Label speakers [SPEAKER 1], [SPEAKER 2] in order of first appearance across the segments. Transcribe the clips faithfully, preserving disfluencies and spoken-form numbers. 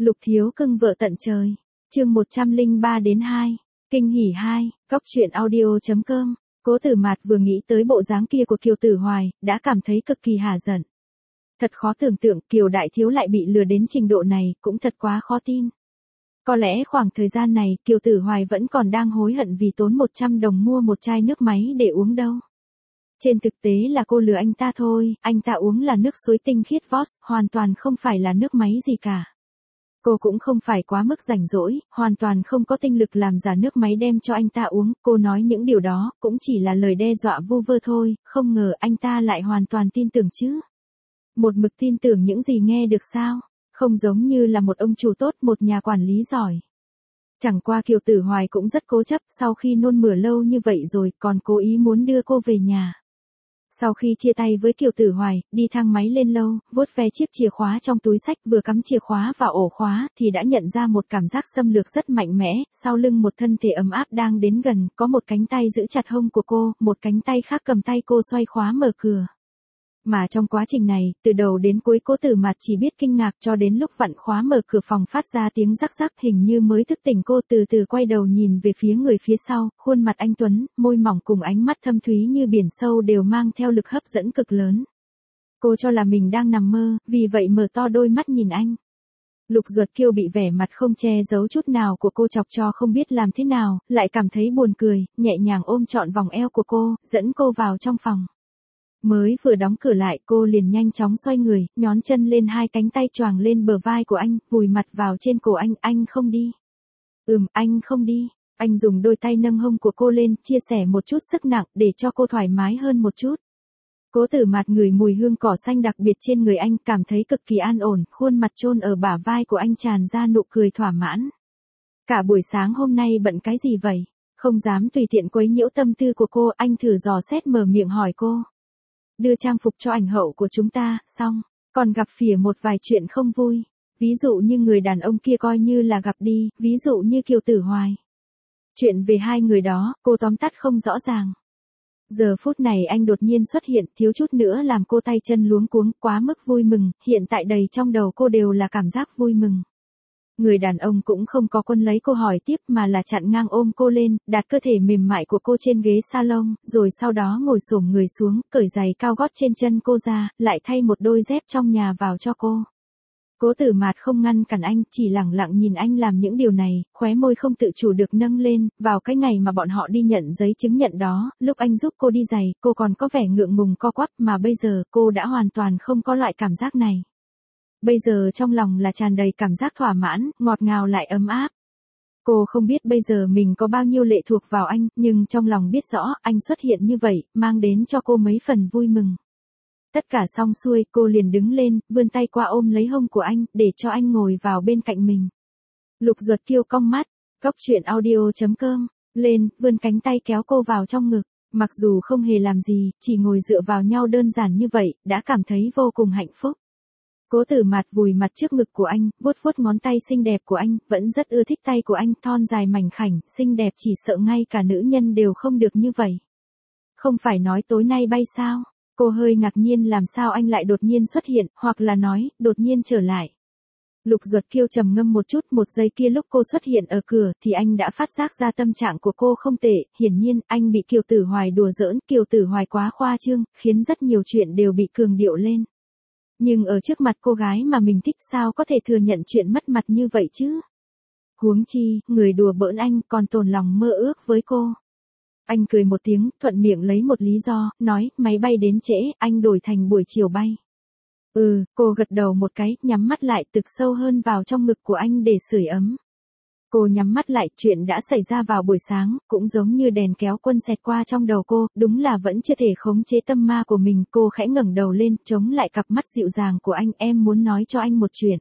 [SPEAKER 1] Lục thiếu cưng vợ tận trời. Chương một trăm lẻ ba đến hai. Kinh hỉ hai, Cóc truyện audio chấm com. Cố Tử Mạt vừa nghĩ tới bộ dáng kia của Kiều Tử Hoài, đã cảm thấy cực kỳ hả giận. Thật khó tưởng tượng Kiều đại thiếu lại bị lừa đến trình độ này, cũng thật quá khó tin. Có lẽ khoảng thời gian này Kiều Tử Hoài vẫn còn đang hối hận vì tốn một trăm đồng mua một chai nước máy để uống đâu. Trên thực tế là cô lừa anh ta thôi, anh ta uống là nước suối tinh khiết Voss, hoàn toàn không phải là nước máy gì cả. Cô cũng không phải quá mức rảnh rỗi, hoàn toàn không có tinh lực làm giả nước máy đem cho anh ta uống, cô nói những điều đó cũng chỉ là lời đe dọa vu vơ thôi, không ngờ anh ta lại hoàn toàn tin tưởng chứ. Một mực tin tưởng những gì nghe được sao, không giống như là một ông chủ tốt, một nhà quản lý giỏi. Chẳng qua Kiều Tử Hoài cũng rất cố chấp, sau khi nôn mửa lâu như vậy rồi còn cố ý muốn đưa cô về nhà. Sau khi chia tay với Kiều Tử Hoài, đi thang máy lên lâu, vuốt ve chiếc chìa khóa trong túi xách vừa cắm chìa khóa vào ổ khóa thì đã nhận ra một cảm giác xâm lược rất mạnh mẽ, sau lưng một thân thể ấm áp đang đến gần, có một cánh tay giữ chặt hông của cô, một cánh tay khác cầm tay cô xoay khóa mở cửa. Mà trong quá trình này, từ đầu đến cuối Cố Tử Mạt chỉ biết kinh ngạc cho đến lúc vặn khóa mở cửa phòng phát ra tiếng rắc rắc, hình như mới thức tỉnh, cô từ từ quay đầu nhìn về phía người phía sau, khuôn mặt anh tuấn, môi mỏng cùng ánh mắt thâm thúy như biển sâu đều mang theo lực hấp dẫn cực lớn. Cô cho là mình đang nằm mơ, vì vậy mở to đôi mắt nhìn anh. Lục Duật Kiêu bị vẻ mặt không che giấu chút nào của cô chọc cho không biết làm thế nào, lại cảm thấy buồn cười, nhẹ nhàng ôm trọn vòng eo của cô, dẫn cô vào trong phòng. Mới vừa đóng cửa lại cô liền nhanh chóng xoay người, nhón chân lên, hai cánh tay choàng lên bờ vai của anh, vùi mặt vào trên cổ anh, anh không đi. Ừm, anh không đi. Anh dùng đôi tay nâng hông của cô lên, chia sẻ một chút sức nặng để cho cô thoải mái hơn một chút. Cố Tử Mạt ngửi mùi hương cỏ xanh đặc biệt trên người anh, cảm thấy cực kỳ an ổn, khuôn mặt chôn ở bả vai của anh tràn ra nụ cười thỏa mãn. Cả buổi sáng hôm nay bận cái gì vậy? Không dám tùy tiện quấy nhiễu tâm tư của cô, anh thử dò xét mở miệng hỏi cô. Đưa trang phục cho ảnh hậu của chúng ta, xong, còn gặp phỉa một vài chuyện không vui. Ví dụ như người đàn ông kia coi như là gặp đi, ví dụ như Kiều Tử Hoài. Chuyện về hai người đó, cô tóm tắt không rõ ràng. Giờ phút này anh đột nhiên xuất hiện, thiếu chút nữa làm cô tay chân luống cuống, quá mức vui mừng, hiện tại đầy trong đầu cô đều là cảm giác vui mừng. Người đàn ông cũng không có quân lấy cô hỏi tiếp mà là chặn ngang ôm cô lên, đặt cơ thể mềm mại của cô trên ghế salon, rồi sau đó ngồi xổm người xuống, cởi giày cao gót trên chân cô ra, lại thay một đôi dép trong nhà vào cho cô. Cố Tử Mạt không ngăn cản anh, chỉ lẳng lặng nhìn anh làm những điều này, khóe môi không tự chủ được nâng lên, vào cái ngày mà bọn họ đi nhận giấy chứng nhận đó, lúc anh giúp cô đi giày, cô còn có vẻ ngượng ngùng co quắp, mà bây giờ cô đã hoàn toàn không có loại cảm giác này. Bây giờ trong lòng là tràn đầy cảm giác thỏa mãn, ngọt ngào lại ấm áp. Cô không biết bây giờ mình có bao nhiêu lệ thuộc vào anh, nhưng trong lòng biết rõ, anh xuất hiện như vậy, mang đến cho cô mấy phần vui mừng. Tất cả xong xuôi, cô liền đứng lên, vươn tay qua ôm lấy hông của anh, để cho anh ngồi vào bên cạnh mình. Lục Duật Kiêu cong mắt, Cóc truyện audio chấm com, lên, vươn cánh tay kéo cô vào trong ngực. Mặc dù không hề làm gì, chỉ ngồi dựa vào nhau đơn giản như vậy, đã cảm thấy vô cùng hạnh phúc. Cố Tử Mạt vùi mặt trước ngực của anh, vuốt vuốt ngón tay xinh đẹp của anh, vẫn rất ưa thích tay của anh, thon dài mảnh khảnh, xinh đẹp chỉ sợ ngay cả nữ nhân đều không được như vậy. Không phải nói tối nay bay sao? Cô hơi ngạc nhiên làm sao anh lại đột nhiên xuất hiện, hoặc là nói, đột nhiên trở lại. Lục Duật Kiêu trầm ngâm một chút, một giây kia lúc cô xuất hiện ở cửa thì anh đã phát giác ra tâm trạng của cô không tệ, hiển nhiên anh bị Kiều Tử Hoài đùa giỡn, Kiều Tử Hoài quá khoa trương, khiến rất nhiều chuyện đều bị cường điệu lên. Nhưng ở trước mặt cô gái mà mình thích sao có thể thừa nhận chuyện mất mặt như vậy chứ? Huống chi, người đùa bỡn anh còn tổn lòng mơ ước với cô. Anh cười một tiếng, thuận miệng lấy một lý do, nói, máy bay đến trễ, anh đổi thành buổi chiều bay. Ừ, cô gật đầu một cái, nhắm mắt lại, thực sâu hơn vào trong ngực của anh để sưởi ấm. Cô nhắm mắt lại, chuyện đã xảy ra vào buổi sáng, cũng giống như đèn kéo quân xẹt qua trong đầu cô, đúng là vẫn chưa thể khống chế tâm ma của mình, cô khẽ ngẩng đầu lên, chống lại cặp mắt dịu dàng của anh, em muốn nói cho anh một chuyện.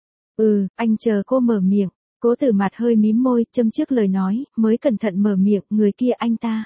[SPEAKER 1] Ừ, anh chờ cô mở miệng. Cố Tử Mạt hơi mím môi, châm trước lời nói, mới cẩn thận mở miệng, người kia anh ta.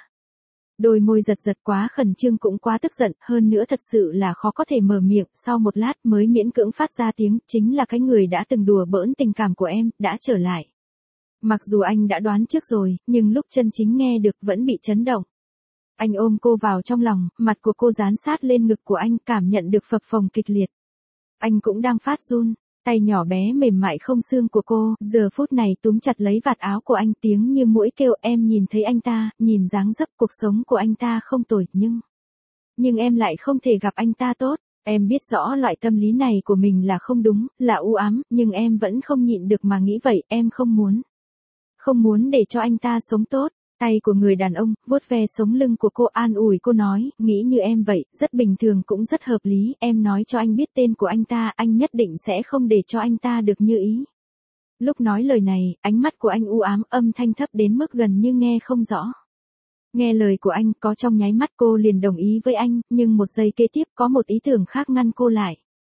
[SPEAKER 1] Đôi môi giật giật, quá khẩn trương cũng quá tức giận, hơn nữa thật sự là khó có thể mở miệng, sau một lát mới miễn cưỡng phát ra tiếng, chính là cái người đã từng đùa bỡn tình cảm của em, đã trở lại. Mặc dù anh đã đoán trước rồi, nhưng lúc chân chính nghe được vẫn bị chấn động. Anh ôm cô vào trong lòng, mặt của cô dán sát lên ngực của anh, cảm nhận được phập phồng kịch liệt. Anh cũng đang phát run. Tay nhỏ bé mềm mại không xương của cô, giờ phút này túm chặt lấy vạt áo của anh, tiếng như mũi kêu. Em nhìn thấy anh ta, nhìn dáng dấp cuộc sống của anh ta không tồi, nhưng... Nhưng em lại không thể gặp anh ta tốt. Em biết rõ loại tâm lý này của mình là không đúng, là u ám, nhưng em vẫn không nhịn được mà nghĩ vậy, em không muốn. Không muốn để cho anh ta sống tốt. Tay của người đàn ông, vuốt ve sống lưng của cô, an ủi cô nói, nghĩ như em vậy, rất bình thường cũng rất hợp lý, em nói cho anh biết tên của anh ta, anh nhất định sẽ không để cho anh ta được như ý. Lúc nói lời này, ánh mắt của anh u ám, âm thanh thấp đến mức gần như nghe không rõ. Nghe lời của anh, có trong nháy mắt cô liền đồng ý với anh, nhưng một giây kế tiếp có một ý tưởng khác ngăn cô lại.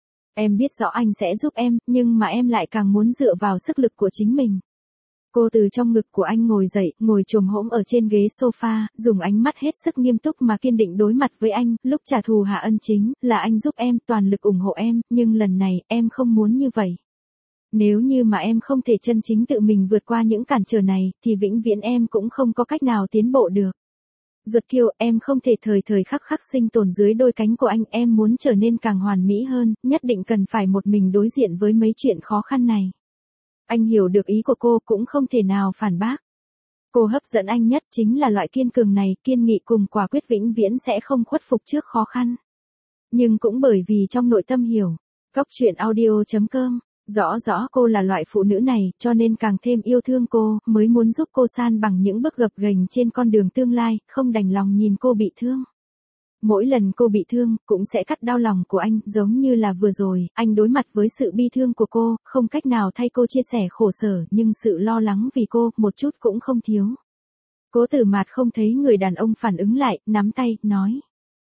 [SPEAKER 1] Em biết rõ anh sẽ giúp em, nhưng mà em lại càng muốn dựa vào sức lực của chính mình. Cô từ trong ngực của anh ngồi dậy, ngồi chồm hổm ở trên ghế sofa, dùng ánh mắt hết sức nghiêm túc mà kiên định đối mặt với anh, lúc trả thù hạ ân chính, là anh giúp em, toàn lực ủng hộ em, nhưng lần này, em không muốn như vậy. Nếu như mà em không thể chân chính tự mình vượt qua những cản trở này, thì vĩnh viễn em cũng không có cách nào tiến bộ được. Duật Kiêu, em không thể thời thời khắc khắc sinh tồn dưới đôi cánh của anh, em muốn trở nên càng hoàn mỹ hơn, nhất định cần phải một mình đối diện với mấy chuyện khó khăn này. Anh hiểu được ý của cô, cũng không thể nào phản bác. Cô hấp dẫn anh nhất chính là loại kiên cường này, kiên nghị cùng quả quyết vĩnh viễn sẽ không khuất phục trước khó khăn. Nhưng cũng bởi vì trong nội tâm hiểu, Cóc truyện audio chấm com, rõ rõ cô là loại phụ nữ này, cho nên càng thêm yêu thương cô, mới muốn giúp cô san bằng những bước gập ghềnh trên con đường tương lai, không đành lòng nhìn cô bị thương. Mỗi lần cô bị thương, cũng sẽ cắt đau lòng của anh, giống như là vừa rồi, anh đối mặt với sự bi thương của cô, không cách nào thay cô chia sẻ khổ sở, nhưng sự lo lắng vì cô, một chút cũng không thiếu. Cố Tử Mạt không thấy người đàn ông phản ứng lại, nắm tay, nói.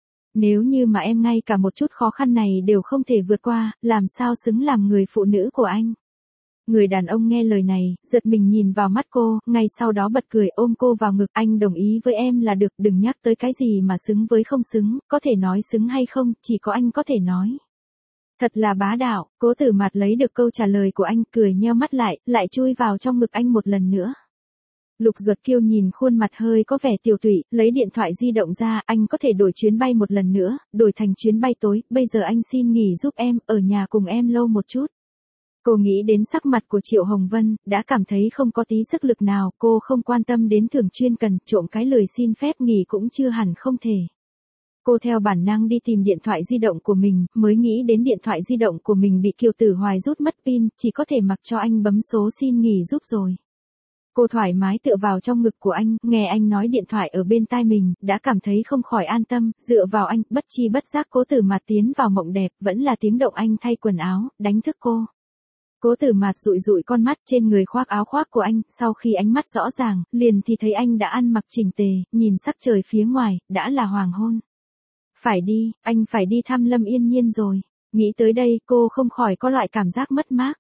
[SPEAKER 1] Nếu như mà em ngay cả một chút khó khăn này đều không thể vượt qua, làm sao xứng làm người phụ nữ của anh? Người đàn ông nghe lời này, giật mình nhìn vào mắt cô, ngay sau đó bật cười ôm cô vào ngực. Anh đồng ý với em là được, đừng nhắc tới cái gì mà xứng với không xứng, có thể nói xứng hay không, chỉ có anh có thể nói. Thật là bá đạo. Cố Tử Mạt lấy được câu trả lời của anh, cười nheo mắt lại, lại chui vào trong ngực anh một lần nữa. Lục Duật Kiêu nhìn khuôn mặt hơi có vẻ tiều tụy, lấy điện thoại di động ra, anh có thể đổi chuyến bay một lần nữa, đổi thành chuyến bay tối, bây giờ anh xin nghỉ giúp em, ở nhà cùng em lâu một chút. Cô nghĩ đến sắc mặt của Triệu Hồng Vân, đã cảm thấy không có tí sức lực nào, cô không quan tâm đến thường chuyên cần, trộm cái lời xin phép nghỉ cũng chưa hẳn không thể. Cô theo bản năng đi tìm điện thoại di động của mình, mới nghĩ đến điện thoại di động của mình bị Kiều Tử Hoài rút mất pin, chỉ có thể mặc cho anh bấm số xin nghỉ giúp rồi. Cô thoải mái tựa vào trong ngực của anh, nghe anh nói điện thoại ở bên tai mình, đã cảm thấy không khỏi an tâm, dựa vào anh, bất chi bất giác Cố Tử Mạt tiến vào mộng đẹp, vẫn là tiếng động anh thay quần áo, đánh thức cô. Cố Tử Mạt dụi dụi con mắt, trên người khoác áo khoác của anh, sau khi ánh mắt rõ ràng, liền thì thấy anh đã ăn mặc chỉnh tề, nhìn sắc trời phía ngoài, đã là hoàng hôn. Phải đi, anh phải đi thăm Lâm Yên Nhiên rồi. Nghĩ tới đây, cô không khỏi có loại cảm giác mất mát.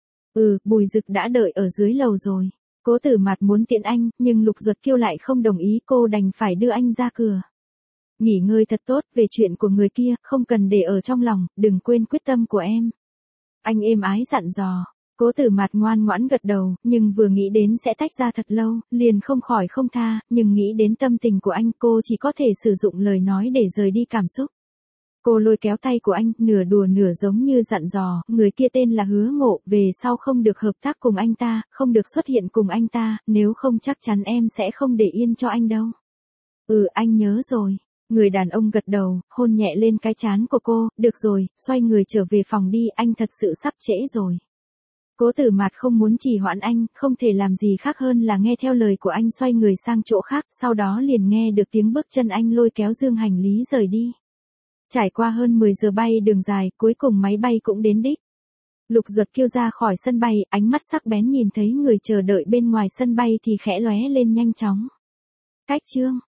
[SPEAKER 1] Ừ, Bùi Dực đã đợi ở dưới lầu rồi. Cố Tử Mạt muốn tiễn anh, nhưng Lục Duật Kiêu lại không đồng ý, cô đành phải đưa anh ra cửa. Nghỉ ngơi thật tốt, về chuyện của người kia, không cần để ở trong lòng, đừng quên quyết tâm của em. Anh êm ái dặn dò. Cố Tử Mạt ngoan ngoãn gật đầu, nhưng vừa nghĩ đến sẽ tách ra thật lâu, liền không khỏi không tha, nhưng nghĩ đến tâm tình của anh, cô chỉ có thể sử dụng lời nói để rời đi cảm xúc. Cô lôi kéo tay của anh, nửa đùa nửa giống như dặn dò, người kia tên là Hứa Ngộ, về sau không được hợp tác cùng anh ta, không được xuất hiện cùng anh ta, nếu không chắc chắn em sẽ không để yên cho anh đâu. Ừ, anh nhớ rồi. Người đàn ông gật đầu, hôn nhẹ lên cái trán của cô, được rồi, xoay người trở về phòng đi, anh thật sự sắp trễ rồi. Cố Tử Mạt không muốn trì hoãn anh, không thể làm gì khác hơn là nghe theo lời của anh xoay người sang chỗ khác, sau đó liền nghe được tiếng bước chân anh lôi kéo dương hành lý rời đi. Trải qua hơn mười giờ bay đường dài, cuối cùng máy bay cũng đến đích. Lục Duật Kiêu ra khỏi sân bay, ánh mắt sắc bén nhìn thấy người chờ đợi bên ngoài sân bay thì khẽ lóe lên nhanh chóng. Cách chương